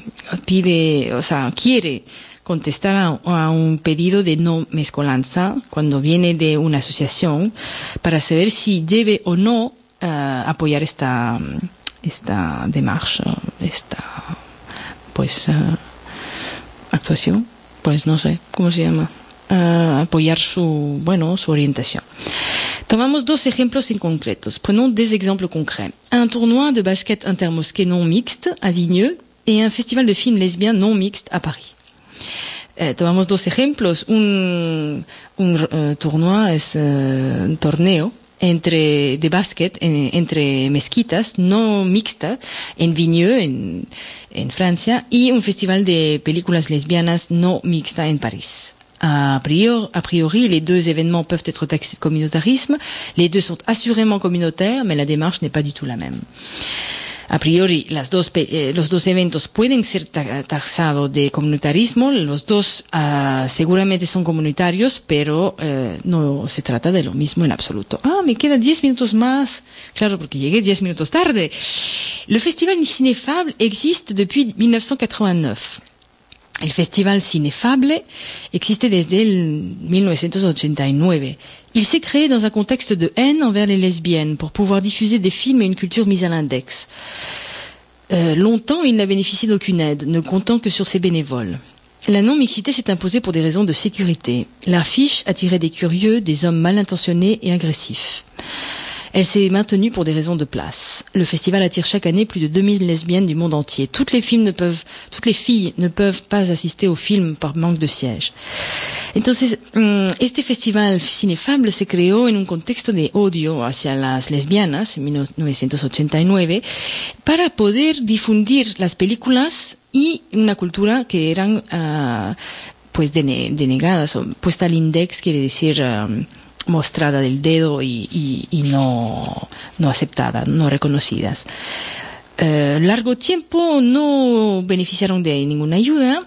pide, o sea, quiere contestar a, a un pedido de no mezcolanza cuando viene de una asociación para saber si debe o no uh, apoyar esta, esta démarche, esta, pues, uh, actuación, pues no sé, ¿cómo se llama? Uh, apoyar su, bueno, su orientación. Tomamos dos ejemplos en concretos. Prenons des exemples concrets. Un tournoi de basket intermosquée non mixte à Vigneux et un festival de films lesbiens non mixte à Paris. Eh, tomamos dos ejemplos. Un, un uh, tournoi es uh, un torneo entre de básquet en, entre mezquitas no mixta en Vigneux, en, en Francia, y un festival de películas lesbianas no mixta en París. A priori, a priori, les deux événements peuvent être taxés de communautarisme. Les deux sont assurément communautaires, mais la démarche n'est pas du tout la même. A priori, las dos, eh, los dos eventos pueden ser taxados de comunitarismo, los dos uh, seguramente son comunitarios, pero uh, no se trata de lo mismo en absoluto. Ah, me quedan diez minutos más. Claro, porque llegué diez minutos tarde. Le festival Cinéfable existe depuis mille neuf cent quatre-vingt-neuf. El festival Cinéfable existe desde el mille neuf cent quatre-vingt-neuf. Il s'est créé dans un contexte de haine envers les lesbiennes pour pouvoir diffuser des films et une culture mise à l'index. Euh, longtemps, il n'a bénéficié d'aucune aide, ne comptant que sur ses bénévoles. La non-mixité s'est imposée pour des raisons de sécurité. L'affiche attirait des curieux, des hommes mal intentionnés et agressifs. Elle s'est maintenue pour des raisons de place. Le festival attire chaque année plus de deux mille lesbiennes du monde entier. Toutes les filles ne peuvent, toutes les filles ne peuvent pas assister au film par manque de sièges. Entonces, este festival Cinéfable se creó en un contexto de odio hacia las lesbianas en mille neuf cent quatre-vingt-neuf para poder difundir las películas y una cultura que eran uh, pues denegadas o puesta al index, quiere decir um, mostrada del dedo y, y, y no, no aceptada, no reconocidas. Uh, largo tiempo no beneficiaron de ninguna ayuda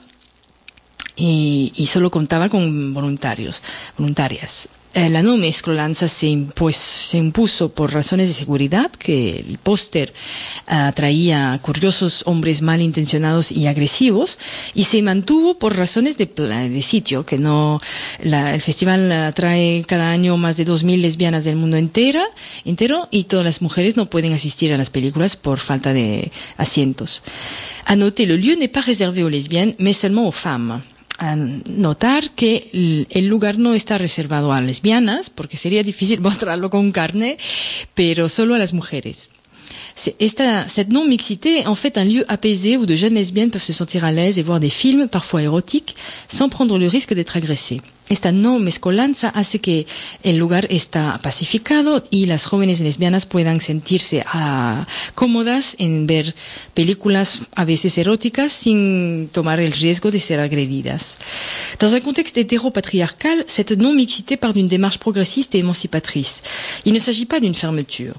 y, y solo contaba con voluntarios, voluntarias. Eh, la no mezcolanza se, impues, se impuso por razones de seguridad, que el póster atraía uh, curiosos hombres malintencionados y agresivos, y se mantuvo por razones de, de sitio, que no, la, el festival atrae cada año más de dos mil lesbianas del mundo entera, entero, y todas las mujeres no pueden asistir a las películas por falta de asientos. À noter, le lieu n'est pas réservé aux lesbiennes, mais seulement aux femmes. A notar que el lugar no está reservado a lesbianas, porque sería difícil mostrarlo con carne, pero solo a las mujeres. Esta, cette non-mixité est en fait un lieu apaisé où de jeunes lesbiennes peuvent se sentir à l'aise et voir des films, parfois érotiques, sans prendre le risque d'être agressées. Esta no mezcolanza hace que el lugar está pacificado y las jóvenes lesbianas puedan sentirse uh, cómodas en ver películas a veces eróticas sin tomar el riesgo de ser agredidas. Dans un contexte hétéropatriarcal, cette non-mixité part d'une démarche progressiste et émancipatrice. Il ne s'agit pas d'une fermeture.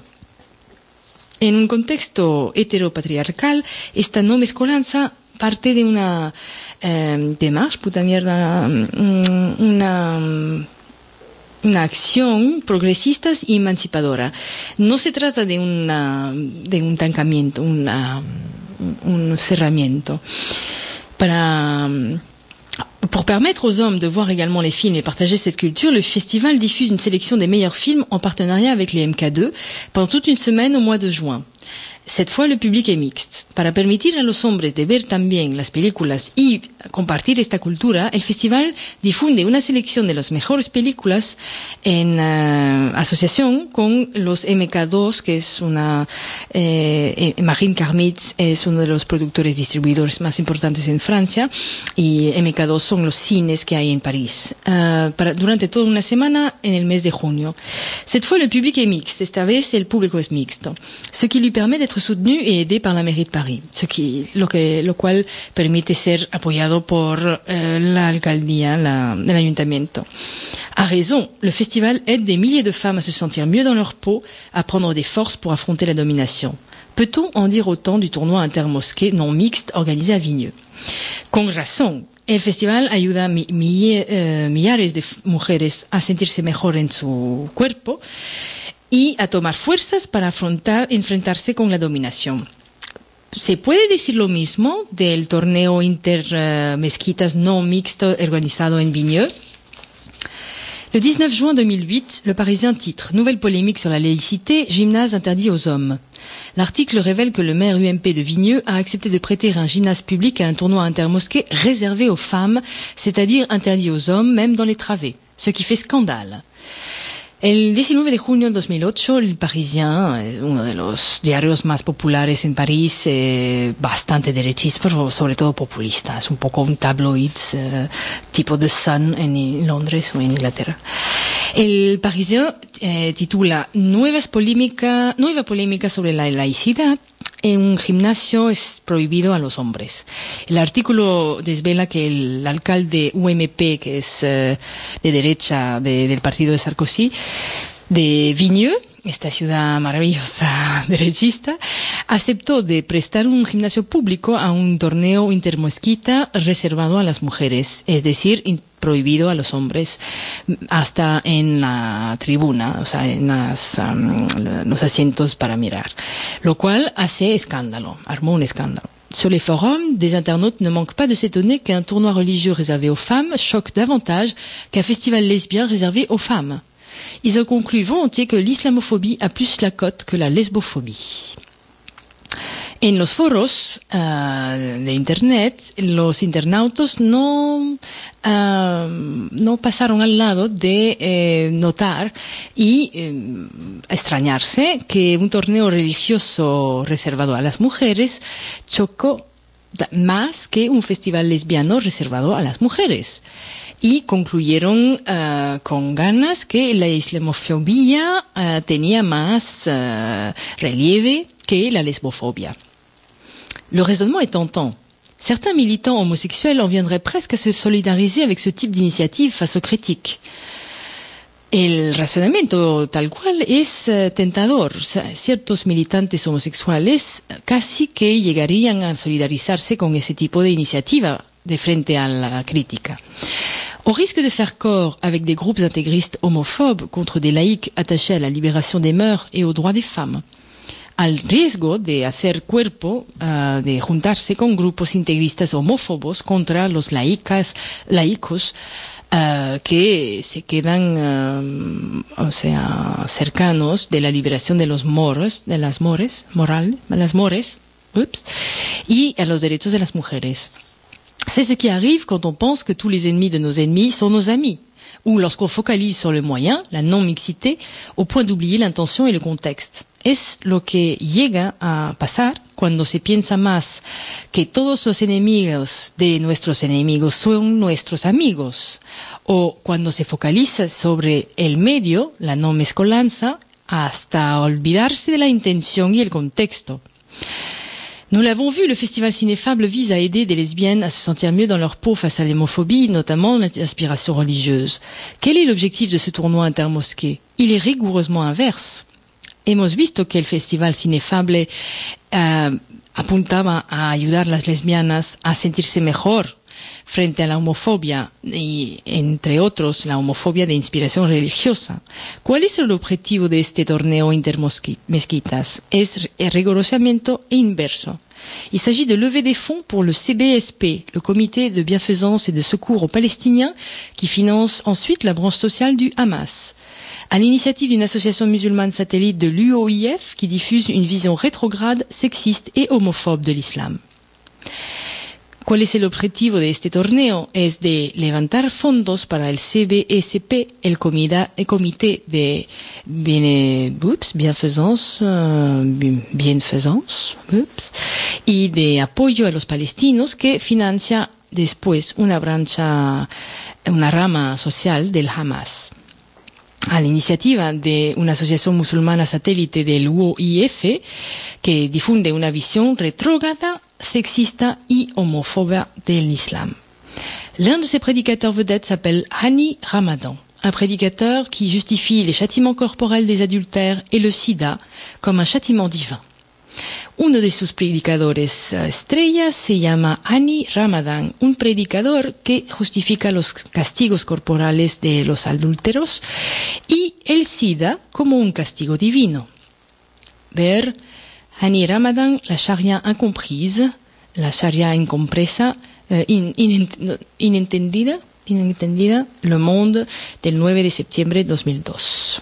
En un contexto heteropatriarcal, esta no mezcolanza parte de una eh, démarche, puta mierda, una, una acción progresista y emancipadora. No se trata de una, de un tancamiento, una, un cerramiento. Para, Pour permettre aux hommes de voir également les films et partager cette culture, le festival diffuse une sélection des meilleurs films en partenariat avec les M K deux pendant toute une semaine au mois de juin. Cette fois, le public est mixte. Para permitir a los hombres de ver también las películas y compartir esta cultura, el festival difunde una selección de las mejores películas en uh, asociación con los M K dos, que es una... Eh, Marine Karmitz es uno de los productores distribuidores más importantes en Francia, y M K dos son los cines que hay en París. Uh, para, durante toda una semana en el mes de junio. Cette fois, le public est mixte. Esta vez, el público es mixto. Ce qui lui permet d'être soutenu et aidé par la mairie de Paris, ce qui, lo que, lo cual permite ser apoyado por eh, la alcaldía, la, el ayuntamiento. À raison, le festival aide des milliers de femmes à se sentir mieux dans leur peau, à prendre des forces pour affronter la dominación. Peut-on en dire autant du tournoi intermosqué non mixte organisé à Vigneux? Con razón. El festival ayuda a mi, mi, eh, millares de mujeres a sentirse mejor en su cuerpo y a tomar fuerzas para afrontar, enfrentarse con la dominación. ¿Se puede decir lo mismo del torneo intermezquitas uh, no mixto organizado en Vigneux? Le dix-neuf juin deux mille huit, le Parisien titre « Nouvelle polémique sur la laïcité, gymnase interdit aux hommes ». L'article révèle que le maire U M P de Vigneux a accepté de prêter un gymnase public à un tournoi intermosqué réservé aux femmes, c'est-à-dire interdit aux hommes, même dans les travées, ce qui fait scandale. El diecinueve de junio de dos mil ocho, el Parisien, uno de los diarios más populares en París, eh, bastante derechista, pero sobre todo populista. Es un poco un tabloid eh, tipo The Sun en Londres o en Inglaterra. El Parisien eh, titula Nuevas polémica, Nueva polémica sobre la laicidad. En un gimnasio es prohibido a los hombres. El artículo desvela que el alcalde U M P, que es eh, de derecha de, del partido de Sarkozy, de Vigneux, esta ciudad maravillosa derechista, aceptó de prestar un gimnasio público a un torneo intermosquita reservado a las mujeres, es decir, prohibido a los hombres hasta en la tribuna, o sea, en las, um, los asientos para mirar, lo cual hace escándalo, armó un escándalo. Sur les forums, des internautes ne manquent pas de s'étonner qu'un tournoi religieux réservé aux femmes choque davantage qu'un festival lesbien réservé aux femmes. Ils en concluent volontiers que l'islamophobie a plus la cote que la lesbophobie. En los foros uh, de internet, los internautas no, uh, no pasaron al lado de eh, notar y eh, extrañarse que un torneo religioso reservado a las mujeres chocó más que un festival lesbiano reservado a las mujeres. Y concluyeron uh, con ganas que la islamofobia uh, tenía más uh, relieve que la lesbofobia. Le raisonnement est tentant. Certains militants homosexuels en viendraient presque à se solidariser avec ce type d'initiative face aux critiques. El razonamiento tal cual es uh, tentador. O sea, ciertos militantes homosexuales casi que llegarían a solidarizarse con ese tipo de iniciativa de frente a la crítica. Au risque de faire corps avec des groupes intégristes homophobes contre des laïcs attachés à la libération des mœurs et aux droits des femmes. Al riesgo de hacer cuerpo, uh, de juntarse con grupos integristas homófobos contra los laicas, laicos, uh, que se quedan, uh, o sea, cercanos de la liberación de los moros, de las mores, moral, de las mores, ups, y a los derechos de las mujeres. C'est ce qui arrive quand on pense que tous les ennemis de nos ennemis sont nos amis, ou lorsqu'on focalise sur le moyen, la non-mixité, au point d'oublier l'intention et le contexte. Es lo que llega a pasar cuando se piensa más que todos los enemigos de nuestros enemigos son nuestros amigos, o cuando se focaliza sobre el medio, la no mezcolanza, hasta olvidarse de la intención y el contexto. Nous l'avons vu, le festival Cinéfable vise à aider des lesbiennes à se sentir mieux dans leur peau face à l'homophobie, notamment l'inspiration religieuse. Quel est l'objectif de ce tournoi intermosqué? Il est rigoureusement inverse. Hemos visto que el festival Cinéfable uh, apuntaba a ayudar a las lesbianas a sentirse mejor frente a la homofobia y, entre otros, la homofobia de inspiración religiosa. ¿Cuál es el objetivo de este torneo intermezquitas? Es rigorosamente inverso. Il s'agit de lever des fonds pour le C B S P, le comité de bienfaisance et de secours aux Palestiniens, qui finance ensuite la branche sociale du Hamas. À l'initiative d'une association musulmane satellite de l'U O I F qui diffuse une vision rétrograde, sexiste et homophobe de l'islam. ¿Cuál es el objetivo de este torneo? Es de levantar fondos para el C B S P, el, comida, el comité de bien, ups, bienfaisance, uh, bienfaisance ups, y de apoyo a los palestinos que financia después una brancha, una rama social del Hamas. a la iniciativa de una asociación musulmana satélite del U O I F que difunde una visión retrógrada, sexista y homófoba del Islam. L'un de ses prédicateurs vedettes s'appelle Hani Ramadan, un prédicateur qui justifie les châtiments corporels des adultères et le sida comme un châtiment divin. Uno de sus predicadores estrellas se llama Hani Ramadan, un predicador que justifica los castigos corporales de los adúlteros y el SIDA como un castigo divino. Ver Hani Ramadan, la Sharia incomprise, la Sharia incompresa, eh, in, in, inentendida, inentendida, Le Monde del nueve de septiembre de dos mil dos.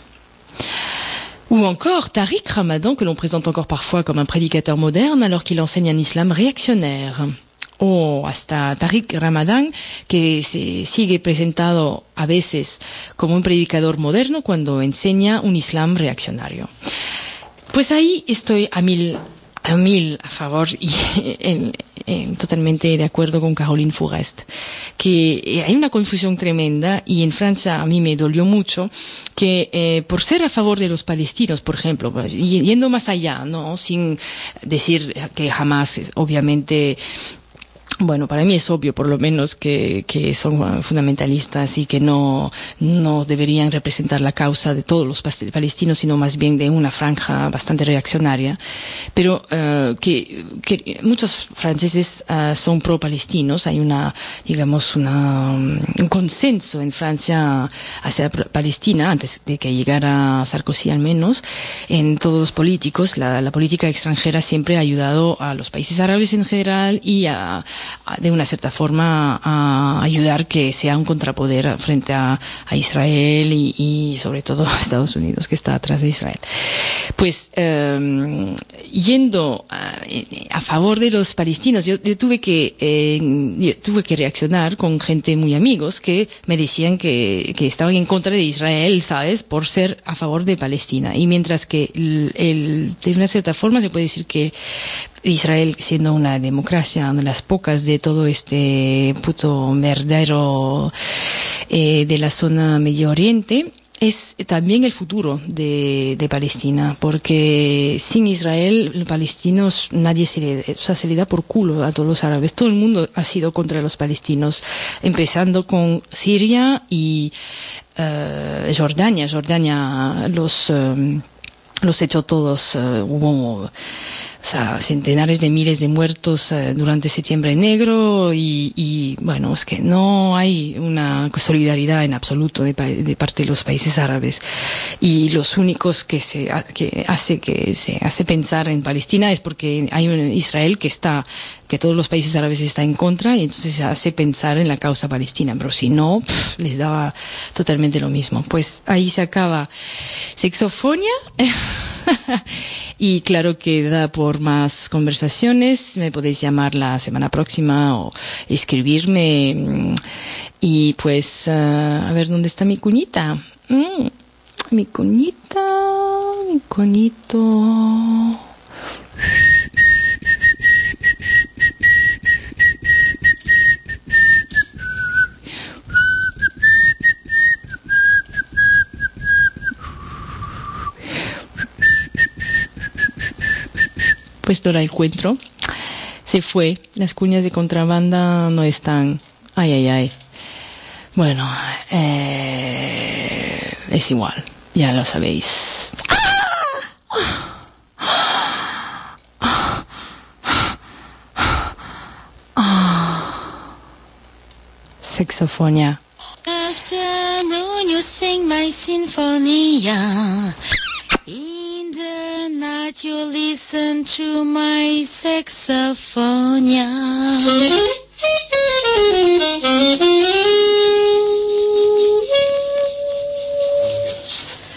Ou encore Tariq Ramadan, que l'on présente encore parfois comme un prédicateur moderne alors qu'il enseigne un islam réactionnaire. O hasta Tariq Ramadan, que se sigue presentado a veces como un predicador moderno cuando enseña un islam reaccionario. Pues ahí estoy a mil, a mil a favor y en, en, totalmente de acuerdo con Caroline Fourest, que hay una confusión tremenda y en Francia a mí me dolió mucho que eh, por ser a favor de los palestinos, por ejemplo, pues, yendo más allá, no, sin decir que jamás, obviamente. Bueno, para mí es obvio, por lo menos, que, que son fundamentalistas y que no, no deberían representar la causa de todos los palestinos, sino más bien de una franja bastante reaccionaria. Pero, uh, que, que muchos franceses uh, son pro-palestinos. Hay una, digamos, una, un consenso en Francia hacia Palestina, antes de que llegara Sarkozy al menos. En todos los políticos, la, la política extranjera siempre ha ayudado a los países árabes en general y a, de una cierta forma a ayudar que sea un contrapoder frente a, a Israel y, y sobre todo a Estados Unidos, que está atrás de Israel. Pues eh, yendo a, a favor de los palestinos, yo, yo tuve que eh, yo tuve que reaccionar con gente muy amigos que me decían que, que estaban en contra de Israel, ¿sabes?, por ser a favor de Palestina. Y mientras que el, el, de una cierta forma se puede decir que Israel, siendo una democracia, una de las pocas de todo este puto merdero eh, de la zona Medio Oriente, es también el futuro de, de Palestina, porque sin Israel, los palestinos, nadie se le, o sea, se le da por culo a todos los árabes. Todo el mundo ha sido contra los palestinos, empezando con Siria y uh, Jordania. Jordania los, um, los echó todos, uh, hubo, o sea, centenares de miles de muertos eh, durante Septiembre Negro y, y, bueno, es que no hay una solidaridad en absoluto de, de parte de los países árabes. Y los únicos que se, que hace, que se hace pensar en Palestina es porque hay un Israel que está, que todos los países árabes están en contra y entonces se hace pensar en la causa palestina. Pero si no, pff, les daba totalmente lo mismo. Pues ahí se acaba Sexofonia. Y claro que da por más conversaciones. Me podéis llamar la semana próxima o escribirme. Y pues, uh, a ver, ¿dónde está mi cuñita? Mm, mi cuñita, mi cuñito. Pues no la encuentro. Se fue. Las cuñas de contrabanda no están. Ay, ay, ay. Bueno, eh, es igual. Ya lo sabéis. Sexofonia. Afternoon, you sing my sinfonia. In the night you listen to my sexophonia.